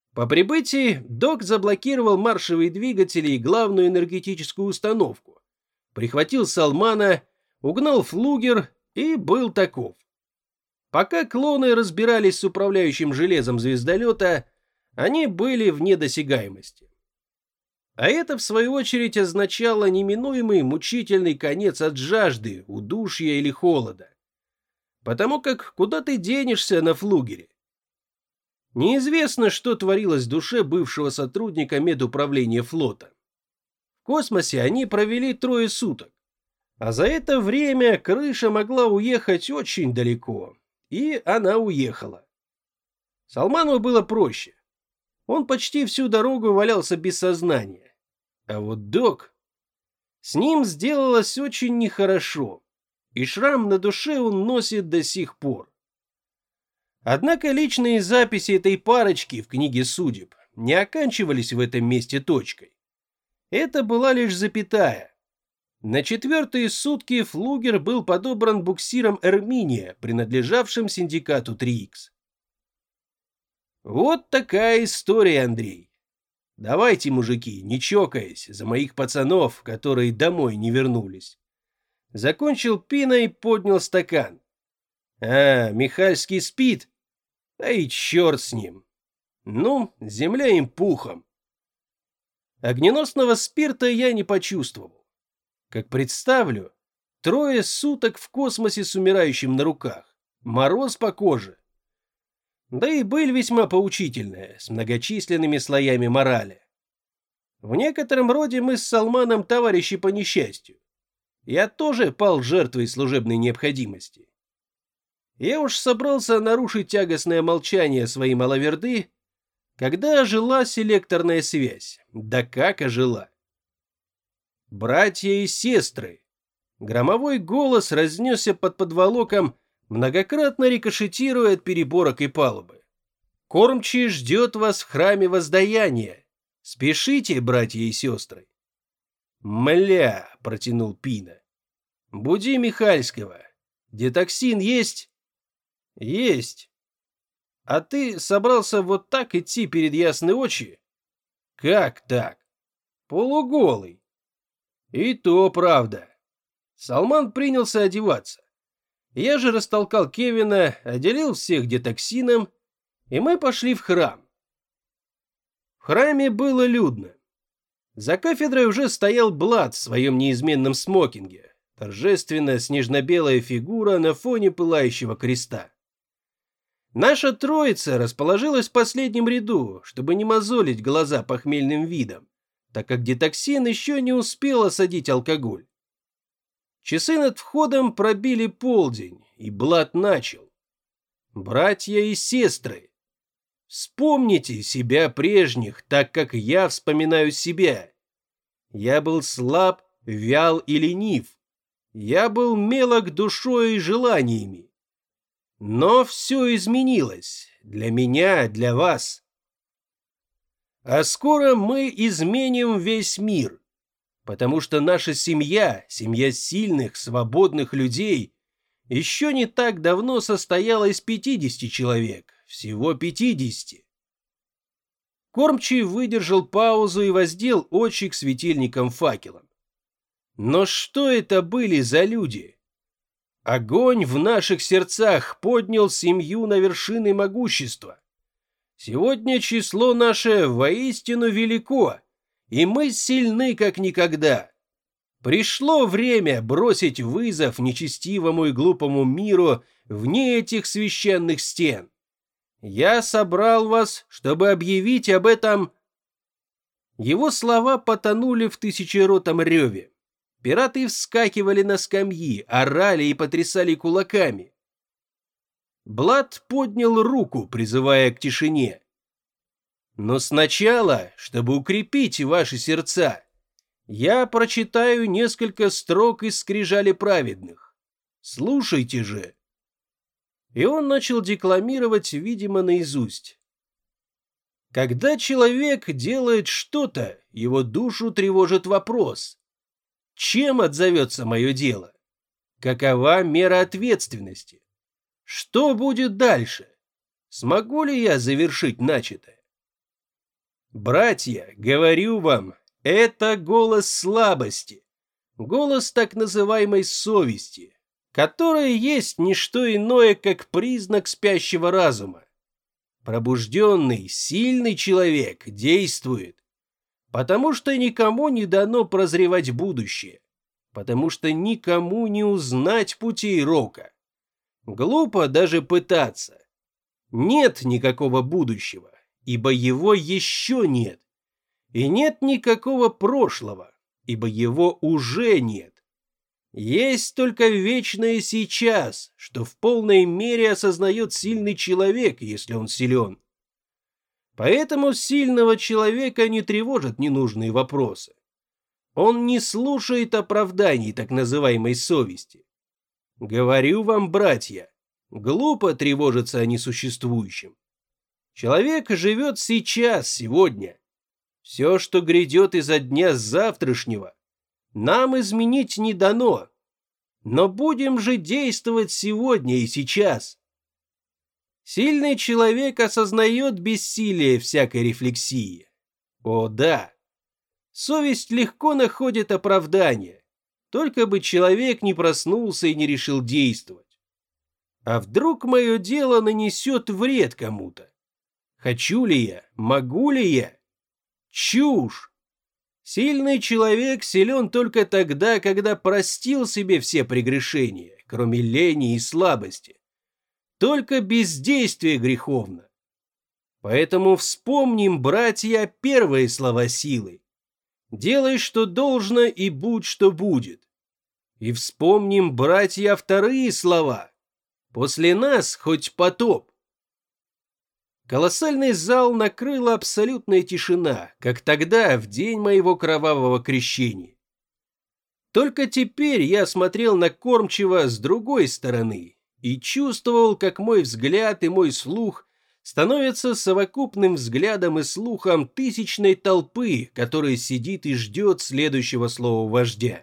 По прибытии док заблокировал маршевые двигатели и главную энергетическую установку, прихватил Салмана, угнал флугер и был таков. Пока клоны разбирались с управляющим железом звездолета, они были вне досягаемости. А это, в свою очередь, означало неминуемый мучительный конец от жажды, удушья или холода. Потому как куда ты денешься на флугере? Неизвестно, что творилось в душе бывшего сотрудника медуправления флота. В космосе они провели 3 суток, а за это время крыша могла уехать очень далеко, и она уехала. Салману было проще. Он почти всю дорогу валялся без сознания. А вот док... С ним сделалось очень нехорошо, и шрам на душе он носит до сих пор. Однако личные записи этой парочки в книге судеб не оканчивались в этом месте точкой. Это была лишь запятая. На 4-е сутки флугер был подобран буксиром «Эрминия», принадлежавшим синдикату 3Х. Вот такая история, Андрей. Давайте, мужики, не чокаясь, за моих пацанов, которые домой не вернулись. Закончил Пина и поднял стакан. А, Михальский спит? Да и черт с ним. Ну, земля им пухом. Огненосного спирта я не почувствовал. Как представлю, 3 суток в космосе с умирающим на руках, мороз по коже. Да и быль весьма поучительная, с многочисленными слоями морали. В некотором роде мы с Салманом товарищи по несчастью. Я тоже пал жертвой служебной необходимости. Я уж собрался нарушить тягостное молчание своей малаверды, когда ожила селекторная связь. Да как ожила! Братья и сестры! Громовой голос разнесся под подволоком, многократно рикошетируя от переборок и палубы. Кормчий ждет вас в храме воздаяния. Спешите, братья и сестры. Мля, протянул Пина. Буди Михальского. Детоксин есть? Есть. А ты собрался вот так идти перед ясной очи? Как так? Полуголый. И то правда. Салман принялся одеваться. Я же растолкал Кевина, отделил всех детоксином, и мы пошли в храм. В храме было людно. За кафедрой уже стоял Блад в своем неизменном смокинге, торжественная снежно-белая фигура на фоне пылающего креста. Наша троица расположилась в последнем ряду, чтобы не мозолить глаза похмельным видом, так как детоксин еще не успел осадить алкоголь. Часы над входом пробили полдень, и Блад начал. Братья и сестры, вспомните себя прежних, так как я вспоминаю себя. Я был слаб, вял и ленив. Я был мелок душой и желаниями. Но все изменилось. Для меня, для вас. А скоро мы изменим весь мир. Потому что наша семья, семья сильных, свободных людей, еще не так давно состояла из 50 человек. Всего 50. Кормчий выдержал паузу и воздел очи к светильникам-факелам. Но что это были за люди? Огонь в наших сердцах поднял семью на вершины могущества. Сегодня число наше воистину велико, и мы сильны как никогда. Пришло время бросить вызов нечестивому и глупому миру вне этих священных стен. Я собрал вас, чтобы объявить об этом. Его слова потонули в тысячеротом реве. Пираты вскакивали на скамьи, орали и потрясали кулаками. Блад поднял руку, призывая к тишине. Но сначала, чтобы укрепить ваши сердца, я прочитаю несколько строк из скрижали праведных. Слушайте же. И он начал декламировать, видимо, наизусть. Когда человек делает что-то, его душу тревожит вопрос: чем отзовется мое дело? Какова мера ответственности? Что будет дальше? Смогу ли я завершить начатое? Братья, говорю вам, это голос слабости, голос так называемой совести, которая есть не что иное, как признак спящего разума. Пробужденный, сильный человек действует, потому что никому не дано прозревать будущее, потому что никому не узнать путей рока. Глупо даже пытаться. Нет никакого будущего, ибо его еще нет. И нет никакого прошлого, ибо его уже нет. Есть только вечное сейчас, что в полной мере осознает сильный человек, если он силен. Поэтому сильного человека не тревожат ненужные вопросы. Он не слушает оправданий так называемой совести. Говорю вам, братья, глупо тревожиться о несуществующем. Человек живет сейчас, сегодня. Все, что грядет изо дня завтрашнего, нам изменить не дано. Но будем же действовать сегодня и сейчас. Сильный человек осознает бессилие всякой рефлексии. О да, совесть легко находит оправдание, только бы человек не проснулся и не решил действовать. А вдруг мое дело нанесет вред кому-то? Хочу ли я? Могу ли я? Чушь! Сильный человек силен только тогда, когда простил себе все прегрешения, кроме лени и слабости. Только бездействие греховно. Поэтому вспомним, братья, первые слова силы. Делай, что должно, и будь, что будет. И вспомним, братья, вторые слова. После нас хоть потоп. Колоссальный зал накрыла абсолютная тишина, как тогда, в день моего кровавого крещения. Только теперь я смотрел на кормчего с другой стороны и чувствовал, как мой взгляд и мой слух становятся совокупным взглядом и слухом тысячной толпы, которая сидит и ждет следующего слова вождя.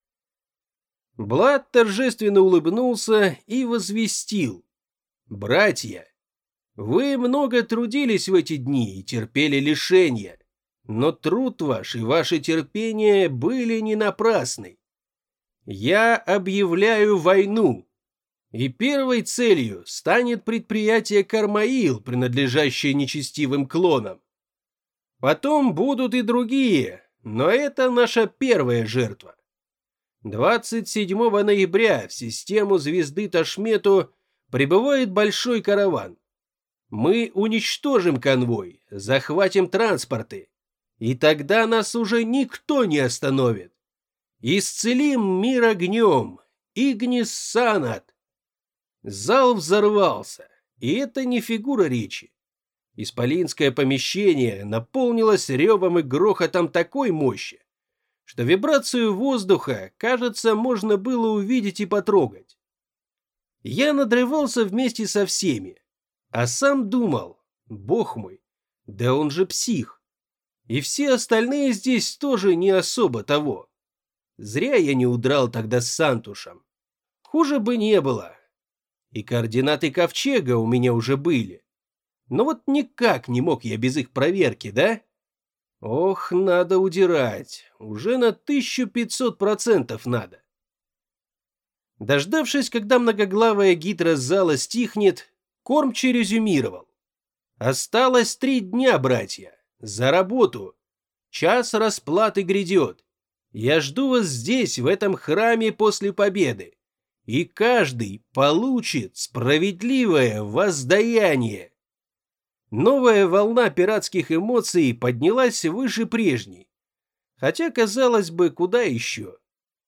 Блад торжественно улыбнулся и возвестил: «Братья, вы много трудились в эти дни и терпели лишения, но труд ваш и ваше терпение были не напрасны. Я объявляю войну, и первой целью станет предприятие Кармаил, принадлежащее нечестивым клонам. Потом будут и другие, но это наша первая жертва. 27 ноября в систему звезды Ташмету прибывает большой караван. Мы уничтожим конвой, захватим транспорты, и тогда нас уже никто не остановит. Исцелим мир огнем, Игнис Санат». Зал взорвался, и это не фигура речи. Исполинское помещение наполнилось ревом и грохотом такой мощи, что вибрацию воздуха, кажется, можно было увидеть и потрогать. Я надрывался вместе со всеми, а сам думал: бог мой, да он же псих. И все остальные здесь тоже не особо того. Зря я не удрал тогда с Сантушем. Хуже бы не было. И координаты ковчега у меня уже были. Но вот никак не мог я без их проверки, да? Ох, надо удирать. Уже на 1500% надо. Дождавшись, когда многоглавая гидра зала стихнет, кормчий резюмировал: «Осталось 3 дня, братья. За работу. Час расплаты грядет. Я жду вас здесь, в этом храме после победы. И каждый получит справедливое воздаяние». Новая волна пиратских эмоций поднялась выше прежней. Хотя, казалось бы, куда еще?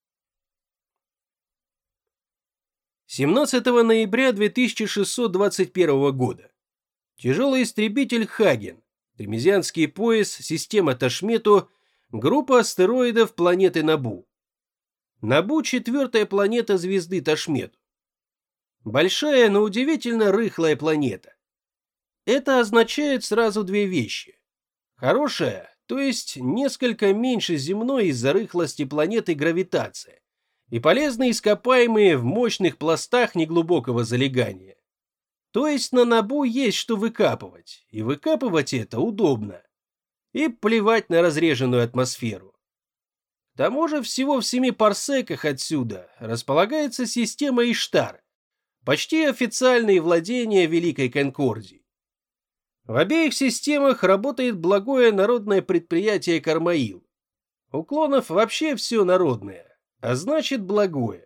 17 ноября 2621 года. Тяжелый истребитель Хаген, Тремезианский пояс, система Ташмету, группа астероидов планеты Набу. Набу – 4-я планета звезды Ташмету. Большая, но удивительно рыхлая планета. Это означает сразу 2 вещи. Хорошая, то есть несколько меньше земной из-за рыхлости планеты гравитация, и полезные ископаемые в мощных пластах неглубокого залегания. То есть на Набу есть что выкапывать, и выкапывать это удобно. И плевать на разреженную атмосферу. К тому же всего в 7 парсеках отсюда располагается система Иштар, почти официальные владения Великой Конкордии. В обеих системах работает благое народное предприятие Кармаил. У клонов вообще все народное, а значит благое.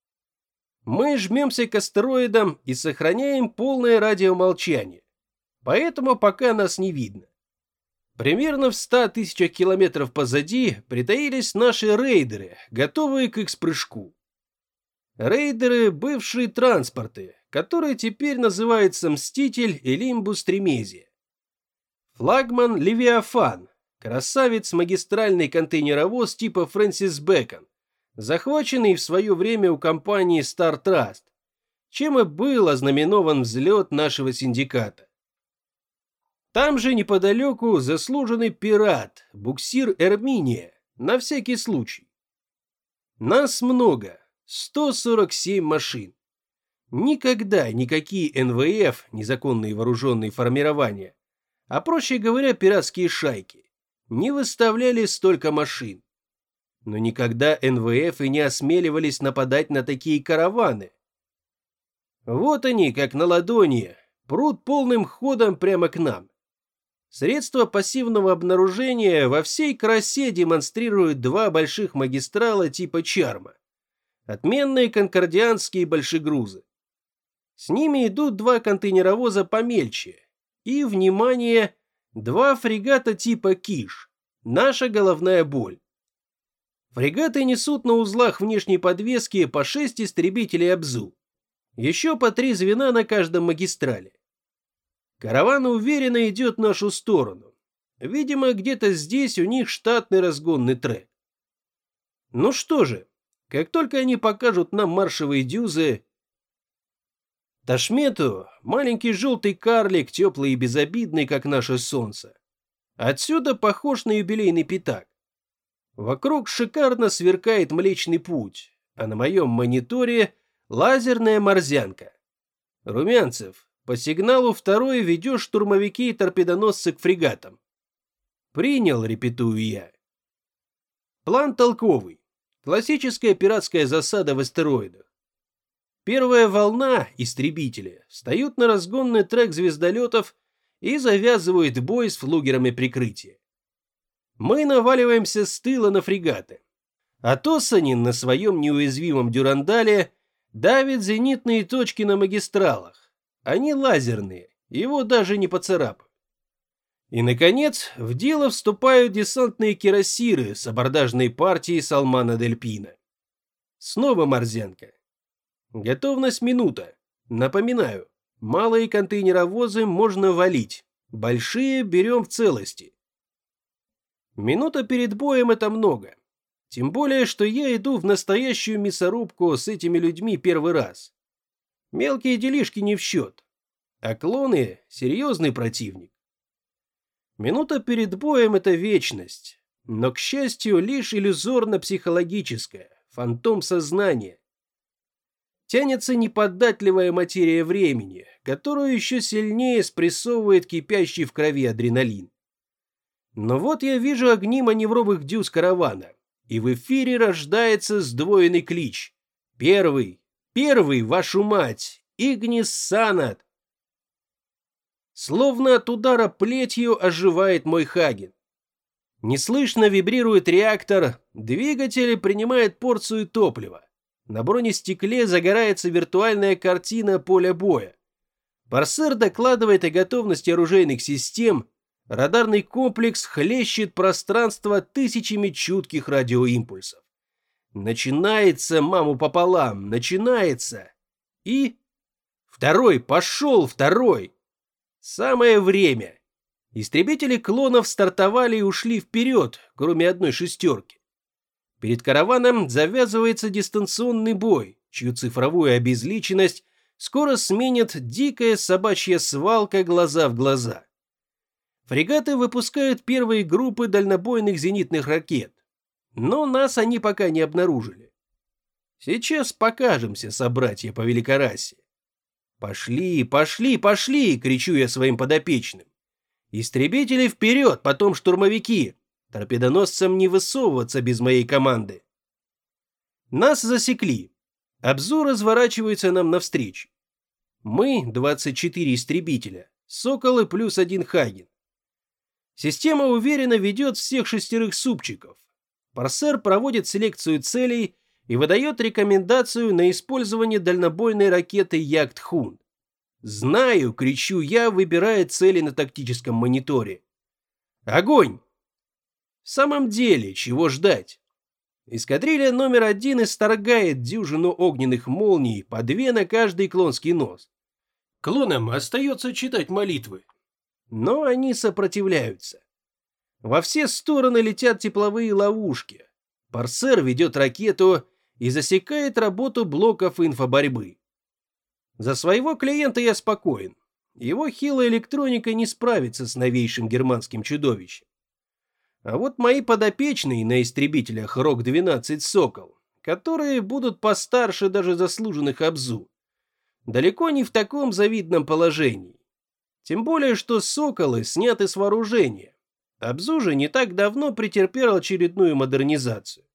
Мы жмемся к астероидам и сохраняем полное радиомолчание, поэтому пока нас не видно. Примерно в 100 тысячах километров позади притаились наши рейдеры, готовые к их-спрыжку. Рейдеры – бывшие транспорты, которые теперь называются Мститель и Лимбус Тремезия. Флагман Левиафан, красавец-магистральный контейнеровоз типа Фрэнсис Бэкон, захваченный в свое время у компании Star Trust, чем и был ознаменован взлет нашего синдиката. Там же неподалеку заслуженный пират, буксир Эрминия, на всякий случай. Нас много, 147 машин. Никогда никакие НВФ, незаконные вооруженные формирования, а проще говоря, пиратские шайки, не выставляли столько машин. Но никогда НВФ и не осмеливались нападать на такие караваны. Вот они, как на ладони, прут полным ходом прямо к нам. Средства пассивного обнаружения во всей красе демонстрируют 2 больших магистрала типа Чарма. Отменные конкордианские большегрузы. С ними идут 2 контейнеровоза помельче. И, внимание, 2 фрегата типа Киш. Наша головная боль. Фрегаты несут на узлах внешней подвески по 6 истребителей Абзу. Еще по 3 звена на каждом магистрале. Караван уверенно идет в нашу сторону. Видимо, где-то здесь у них штатный разгонный трек. Ну что же, как только они покажут нам маршевые дюзы... Ташмету – маленький желтый карлик, теплый и безобидный, как наше солнце. Отсюда похож на юбилейный пятак. Вокруг шикарно сверкает Млечный Путь, а на моем мониторе лазерная морзянка. Румянцев, по сигналу 2-й ведешь штурмовики и торпедоносцы к фрегатам. Принял, репетую я. План толковый. Классическая пиратская засада в астероидах. Первая волна, истребители, встают на разгонный трек звездолетов и завязывают бой с флугерами прикрытия. Мы наваливаемся с тыла на фрегаты. А Тоссанин на своем неуязвимом дюрандале давит зенитные точки на магистралах. Они лазерные, его даже не поцарапают. И, наконец, в дело вступают десантные кирасиры с абордажной партией Салмана Дель Пино. Снова морзянка. Готовность минута. Напоминаю, малые контейнеровозы можно валить, большие берем в целости. Минута перед боем — это много. Тем более, что я иду в настоящую мясорубку с этими людьми первый раз. Мелкие делишки не в счет. А клоны — серьезный противник. Минута перед боем — это вечность. Но, к счастью, лишь иллюзорно-психологическая, фантом сознания. Тянется неподатливая материя времени, которую еще сильнее спрессовывает кипящий в крови адреналин. Но вот я вижу огни маневровых дюз каравана, и в эфире рождается сдвоенный клич. Первый, вашу мать, Игнис Санат. Словно от удара плетью оживает мой Хаген. Неслышно вибрирует реактор, двигатель принимает порцию топлива. На бронестекле загорается виртуальная картина поля боя. Парсер докладывает о готовности оружейных систем, радарный комплекс хлещет пространство тысячами чутких радиоимпульсов. Начинается, маму пополам, начинается. И... Второй. Самое время. Истребители клонов стартовали и ушли вперед, кроме одной шестерки. Перед караваном завязывается дистанционный бой, чью цифровую обезличенность скоро сменит дикая собачья свалка глаза в глаза. Фрегаты выпускают первые группы дальнобойных зенитных ракет, но нас они пока не обнаружили. Сейчас покажемся, собратья по великорасе. Пошли, кричу я своим подопечным. Истребители вперед, потом штурмовики. Торпедоносцам не высовываться без моей команды. Нас засекли. Абзу разворачивается нам навстречу. Мы 24 истребителя, Соколы плюс 1 Хаген. Система уверенно ведет всех 6 супчиков. Парсер проводит селекцию целей и выдает рекомендацию на использование дальнобойной ракеты Ягд-Хун. «Знаю!» — кричу я, выбирая цели на тактическом мониторе. «Огонь!» В самом деле, чего ждать? Эскадрилья номер 1 исторгает дюжину огненных молний, по 2 на каждый клонский нос. Клонам остается читать молитвы. Но они сопротивляются. Во все стороны летят тепловые ловушки. Парсер ведет ракету и засекает работу блоков инфоборьбы. За своего клиента я спокоен. Его хилая электроника не справится с новейшим германским чудовищем. А вот мои подопечные на истребителях РОК-12 «Сокол», которые будут постарше даже заслуженных Абзу, далеко не в таком завидном положении. Тем более, что «Соколы» сняты с вооружения. Абзу же не так давно претерпел очередную модернизацию.